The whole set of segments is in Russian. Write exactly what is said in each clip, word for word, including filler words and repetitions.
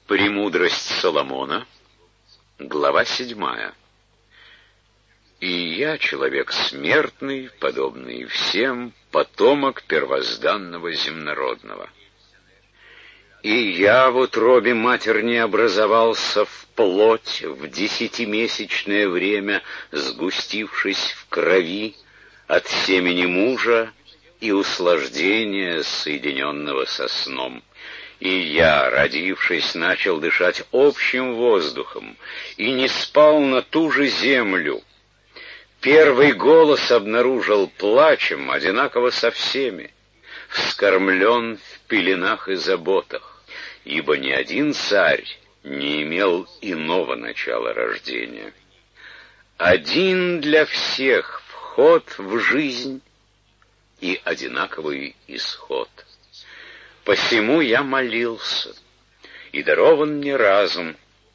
Премудрость Соломона, глава седьмая. И я, человек смертный, подобный всем, потомок первозданного земнородного. И я в утробе матерни образовался в плоть в десятимесячное время, сгустившись в крови от семени мужа и услаждения, соединенного со сном. И я, родившись, начал дышать общим воздухом, и не спал на ту же землю. Первый голос обнаружил плачем, одинаково со всеми, вскормлен в пеленах и заботах, ибо ни один царь не имел иного начала рождения. Один для всех вход в жизнь и одинаковый исход. Посему я молился, и дарован мне разум.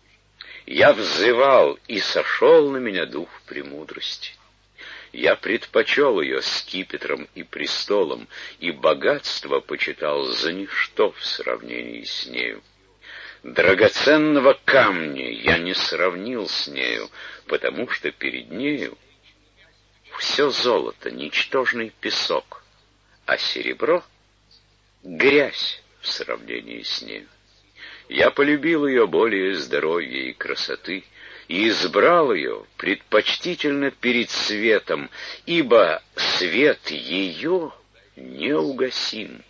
Я взывал, и сошел на меня дух премудрости. Я предпочел ее скипетром и престолом, и богатство почитал за ничто в сравнении с нею. Драгоценного камня я не сравнил с нею, потому что перед нею все золото — ничтожный песок, а серебро — грязь в сравнении с нею. Я полюбил ее более здоровья и красоты, и избрал ее предпочтительно перед светом, ибо свет ее неугасим.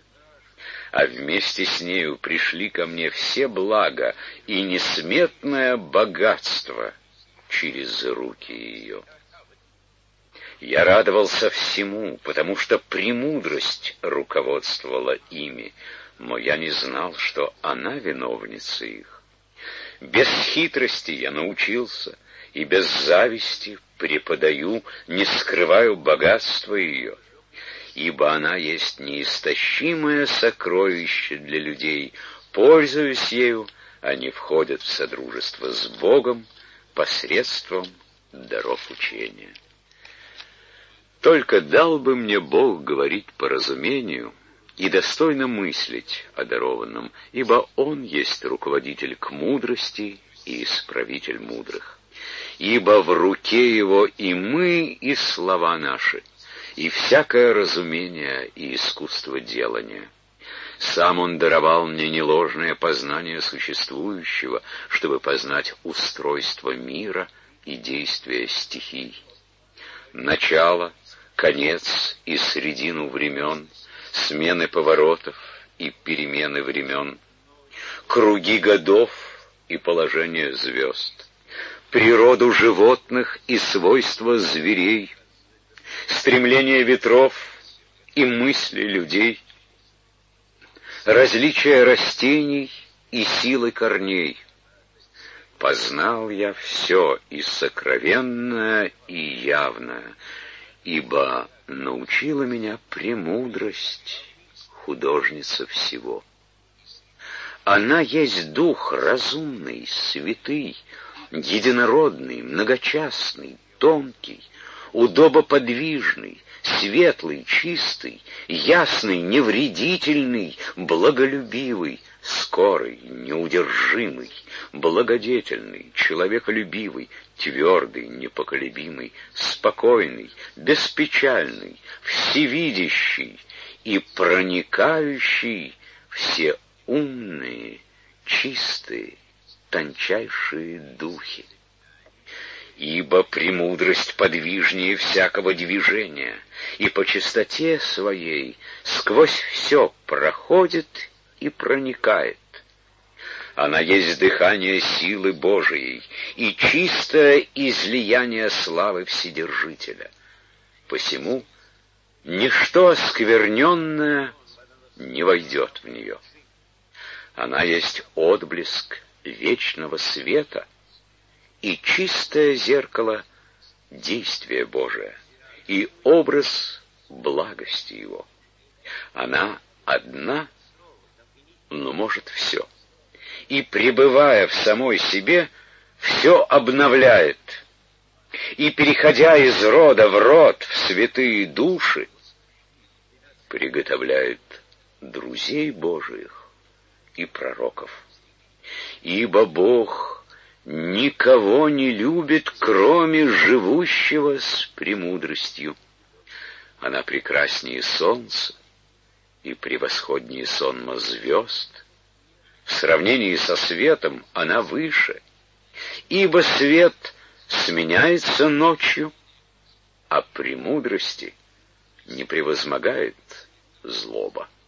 А вместе с нею пришли ко мне все блага и несметное богатство через руки ее. Я радовался всему, потому что премудрость руководствовала ими, но я не знал, что она виновница их. Без хитрости я научился, и без зависти преподаю, не скрываю богатства ее, ибо она есть неистощимое сокровище для людей. Пользуясь ею, они входят в содружество с Богом посредством даров учения. Только дал бы мне Бог говорить по разумению и достойно мыслить о дарованном, ибо Он есть руководитель к мудрости и исправитель мудрых. Ибо в руке Его и мы, и слова наши, и всякое разумение и искусство делания. Сам Он даровал мне неложное познание существующего, чтобы познать устройство мира и действия стихий. Начало, конец и средину времен, смены поворотов и перемены времен, круги годов и положение звезд, природу животных и свойства зверей, стремление ветров и мысли людей, различия растений и силы корней. Познал я все и сокровенное, и явное, ибо научила меня премудрость, художница всего. Она есть дух разумный, святый, единородный, многочастный, тонкий, удобоподвижный, светлый, чистый, ясный, невредительный, благолюбивый, скорый, неудержимый, благодетельный, человеколюбивый, твердый, непоколебимый, спокойный, беспечальный, всевидящий и проникающий все умные, чистые, тончайшие духи. Ибо премудрость подвижнее всякого движения, и по чистоте своей сквозь все проходит и проникает. Она есть дыхание силы Божией и чистое излияние славы Вседержителя. Посему ничто оскверненное не войдет в нее. Она есть отблеск вечного света и чистое зеркало действия Божия и образ благости Его. Она одна, но может все, и, пребывая в самой себе, все обновляет, и, переходя из рода в род в святые души, приготовляет друзей Божиих и пророков. ибо Бог никого не любит, кроме живущего с премудростью. Она прекраснее солнца и превосходнее сонма звезд. В сравнении со светом она выше, ибо свет сменяется ночью, а премудрости не превозмогает злоба.